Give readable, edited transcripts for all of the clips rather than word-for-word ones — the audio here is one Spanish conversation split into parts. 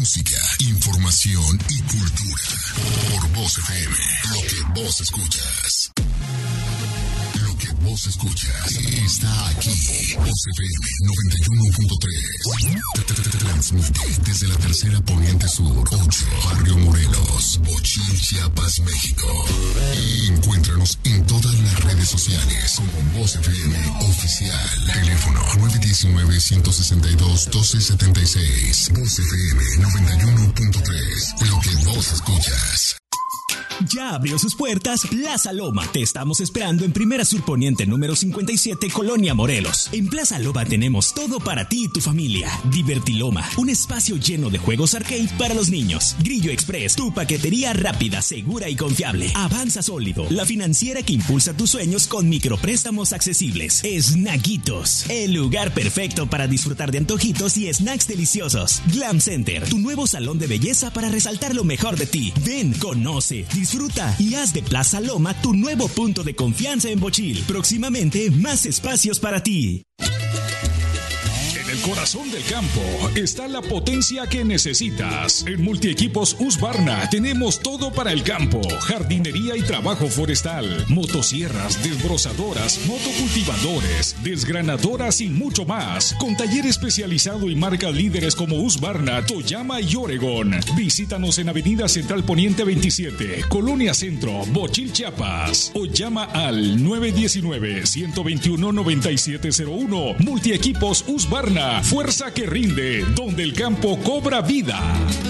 música, información y cultura. Por Voz FM, lo que vos escuchas. Lo que vos escuchas está aquí. Voz FM 91.3. Transmite desde la tercera poniente sur, 8, Barrio Morelos, Bochil, Chiapas, México. Y encuéntranos en todas las redes sociales como Voz FM Oficial. Teléfono 919-162-1276. Voz FM 91.3. Lo que vos escuchas. Ya abrió sus puertas Plaza Loma. Te estamos esperando en Primera Sur Poniente número 57, Colonia Morelos. En Plaza Loma tenemos todo para ti y tu familia. Divertiloma, un espacio lleno de juegos arcade para los niños. Grillo Express, tu paquetería rápida, segura y confiable. Avanza Sólido, la financiera que impulsa tus sueños con micropréstamos accesibles. Snackitos, el lugar perfecto para disfrutar de antojitos y snacks deliciosos. Glam Center, tu nuevo salón de belleza para resaltar lo mejor de ti. Ven, conoce, disfruta y haz de Plaza Loma tu nuevo punto de confianza en Bochil. Próximamente, más espacios para ti. En el corazón del campo está la potencia que necesitas. En Multiequipos Husqvarna tenemos todo para el campo: jardinería y trabajo forestal, motosierras, desbrozadoras, motocultivadores, desgranadoras y mucho más. Con taller especializado y marcas líderes como Husqvarna, Toyama y Oregon. Visítanos en Avenida Central Poniente 27, Colonia Centro, Bochil, Chiapas. O llama al 919-121-9701. Multiequipos Husqvarna. Fuerza que rinde, donde el campo cobra vida.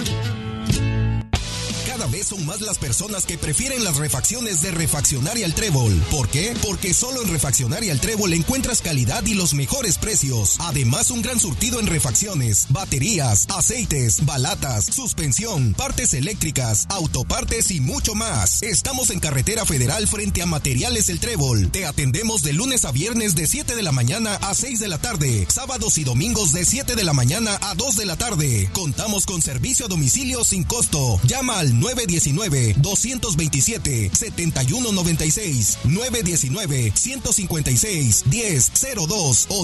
Cada vez son más las personas que prefieren las refacciones de Refaccionaria El Trébol. ¿Por qué? Porque solo en Refaccionaria El Trébol encuentras calidad y los mejores precios. Además, un gran surtido en refacciones, baterías, aceites, balatas, suspensión, partes eléctricas, autopartes y mucho más. Estamos en Carretera Federal frente a Materiales El Trébol. Te atendemos de lunes a viernes de 7 de la mañana a 6 de la tarde. Sábados y domingos de 7 de la mañana a 2 de la tarde. Contamos con servicio a domicilio sin costo. Llama al 919-227-7196, 919-156-1002 o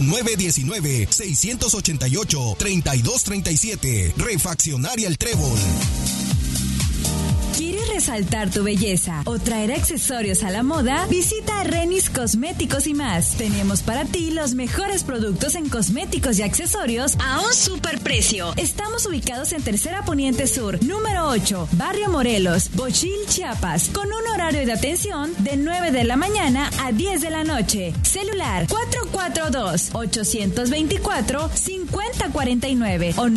919-688-3237. Refaccionaria El Trébol. ¿Quieres resaltar tu belleza o traer accesorios a la moda? Visita Renis Cosméticos y más. Tenemos para ti los mejores productos en cosméticos y accesorios a un super precio. Estamos ubicados en Tercera Poniente Sur, número 8, Barrio Morelos, Bochil, Chiapas, con un horario de atención de 9 de la mañana a 10 de la noche. Celular 442-824-5049 o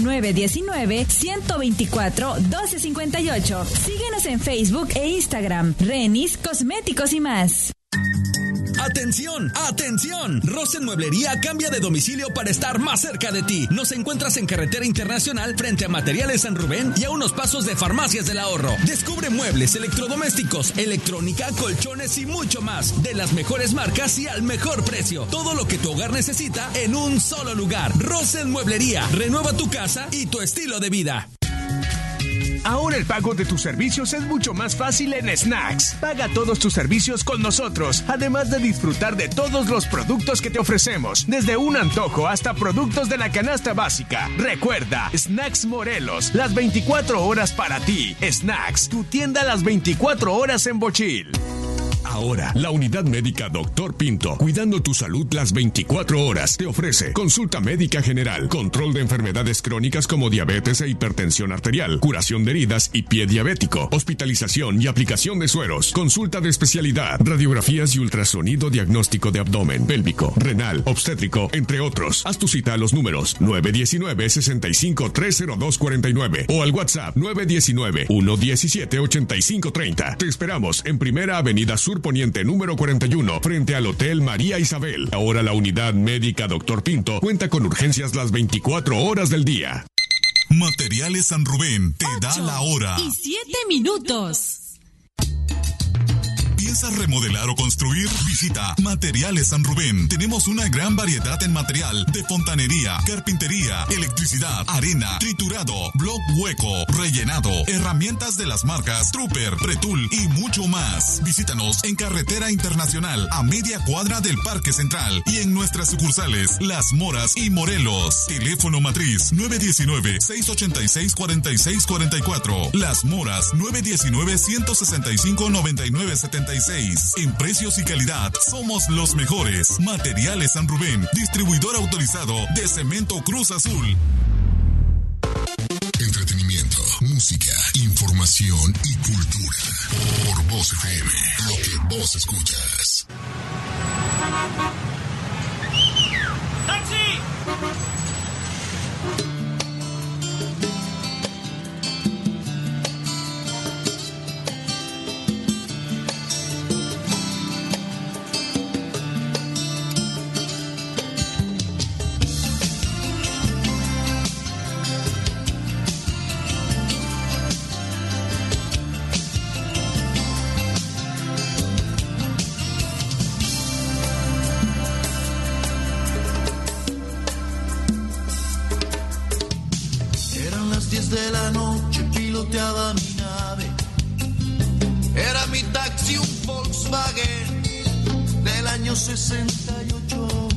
919-124-1258. Síguenos en Facebook e Instagram, Renis Cosméticos y más. ¡Atención! ¡Atención! Rosen Mueblería cambia de domicilio para estar más cerca de ti. Nos encuentras en Carretera Internacional frente a Materiales San Rubén y a unos pasos de Farmacias del Ahorro. Descubre muebles, electrodomésticos, electrónica, colchones y mucho más. De las mejores marcas y al mejor precio. Todo lo que tu hogar necesita en un solo lugar. Rosen Mueblería. Renueva tu casa y tu estilo de vida. Ahora el pago de tus servicios es mucho más fácil en Snacks. Paga todos tus servicios con nosotros, además de disfrutar de todos los productos que te ofrecemos, desde un antojo hasta productos de la canasta básica. Recuerda, Snacks Morelos, las 24 horas para ti. Snacks, tu tienda las 24 horas en Bochil. Ahora, la Unidad Médica Dr. Pinto, cuidando tu salud las 24 horas, te ofrece consulta médica general, control de enfermedades crónicas como diabetes e hipertensión arterial, curación de heridas y pie diabético, hospitalización y aplicación de sueros, consulta de especialidad, radiografías y ultrasonido diagnóstico de abdomen, pélvico, renal, obstétrico, entre otros. Haz tu cita a los números 919-65-30249 o al WhatsApp 919-117-8530. Te esperamos en Primera Avenida Sur Poniente número 41, frente al Hotel María Isabel. Ahora la Unidad Médica Dr. Pinto cuenta con urgencias las 24 horas del día. Materiales San Rubén te da la hora. Y 7 minutos. ¿Piensas remodelar o construir? Visita Materiales San Rubén. Tenemos una gran variedad en material de fontanería, carpintería, electricidad, arena, triturado, bloc hueco, rellenado, herramientas de las marcas Trooper, Pretul y mucho más. Visítanos en Carretera Internacional a media cuadra del Parque Central y en nuestras sucursales Las Moras y Morelos. Teléfono matriz 919-686-4644. Las Moras 919-165-9976. En precios y calidad somos los mejores. Materiales San Rubén, distribuidor autorizado de Cemento Cruz Azul. Entretenimiento, música, información y cultura. Por Voz FM, lo que vos escuchas. ¡Taxi! De la noche piloteaba mi nave. Era mi taxi un Volkswagen del año 68.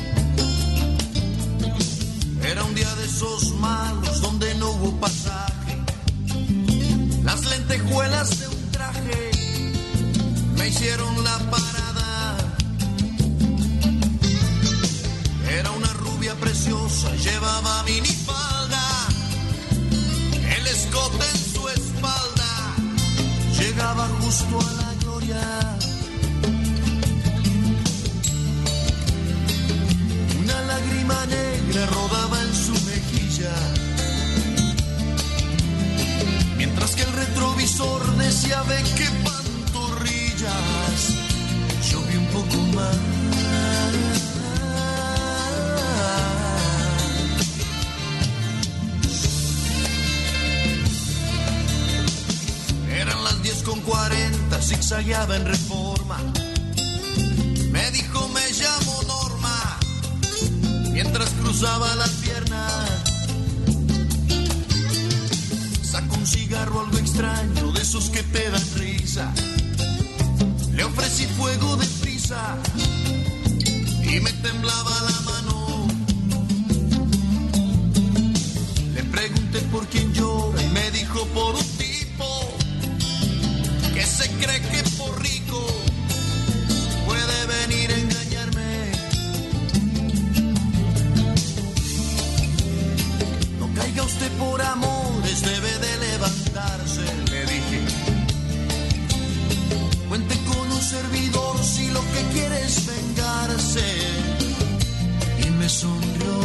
Era un día de esos malos donde no hubo pasaje. Las lentejuelas de un traje me hicieron la parada. Era una rubia preciosa, llevaba minifalda, el escote en su espalda, llegaba justo a la gloria. Una lágrima negra rodaba en su mejilla, mientras que el retrovisor decía: ve qué pantorrillas. Yo vi un poco más. Eran las 10:40, zigzagueaba en Reforma. Me dijo: me llamo Norma, mientras cruzaba las piernas. Sacó un cigarro algo extraño, de esos que te dan risa. Le ofrecí fuego de prisa y me temblaba la mano. Le pregunté por quién llora y me dijo: por un tipo que se cree que por rico puede venir a engañarme. No caiga usted por amores, debe de levantarse, le dije. Cuente con un servidor si lo que quiere es vengarse. Y me sonrió.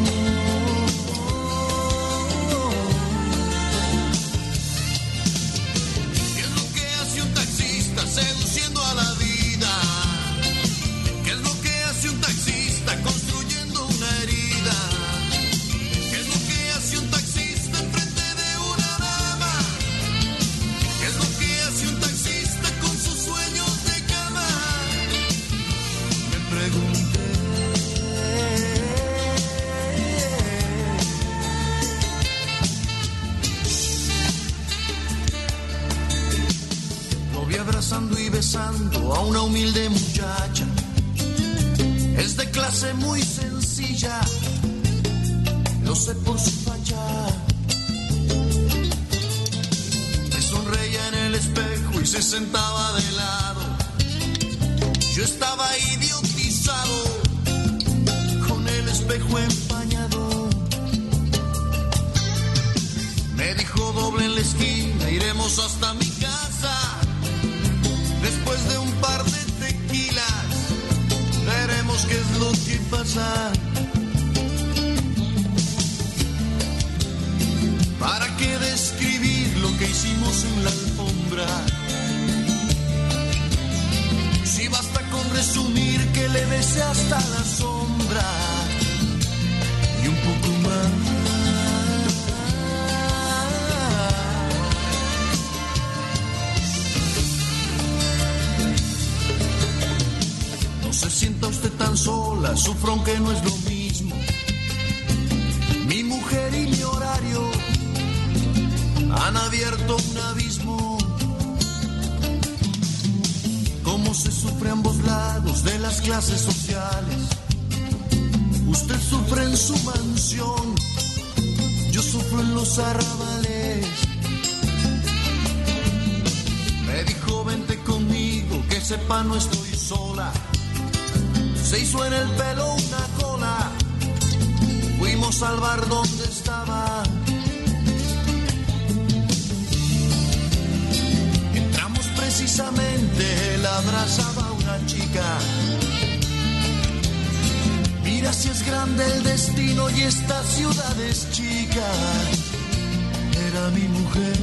¿Qué es lo que hace un taxista seduciendo a la vida? ¿Qué es lo que hace un taxista construyendo una herida? ¿Qué es lo que hace un taxista enfrente de una dama? ¿Qué es lo que hace un taxista con sus sueños de cama? Me pregunté. Lo vi abrazando y besando a una humilde muchacha. Es de clase muy sencilla, lo sé por su facha. Me sonreía en el espejo y se sentaba de lado. Yo estaba idiotizado con el espejo empañado. Me dijo: doble en la esquina, iremos hasta mi casa. Después de un par de tequilas, veremos qué es lo que pasa. ¿Para qué describir lo que hicimos en la alfombra? Si basta con resumir que le besé hasta la sombra y un poco más. sufro aunque no es lo mismo. Mi mujer y mi horario han abierto un abismo. Cómo se sufre a ambos lados de las clases sociales. Usted sufre en su mansión, yo sufro en los arrabales. Me dijo vente conmigo, que sepa no estoy sola. Se hizo en el pelo una cola, fuimos al bar donde estaba. Entramos precisamente, él abrazaba a una chica. Mira si es grande el destino y esta ciudad es chica. Era mi mujer.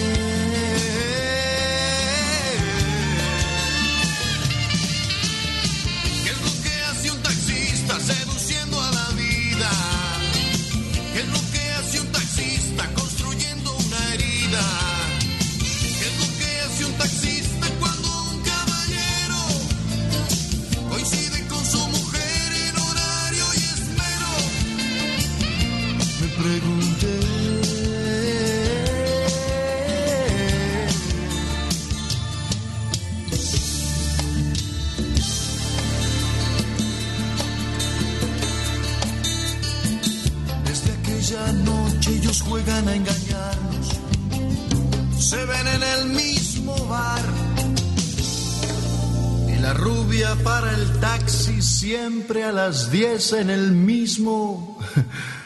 ¿Qué es lo que hace un taxista seduciendo a la vida? ¿Qué es lo que hace un taxista construyendo una herida? ¿Qué es lo que hace un taxista cuando un caballero coincide con su mujer? Me pregunté. Desde aquella noche ellos juegan a engañarnos. Se ven en el mismo bar. Y la rubia para el taxi siempre a las 10 en el mismo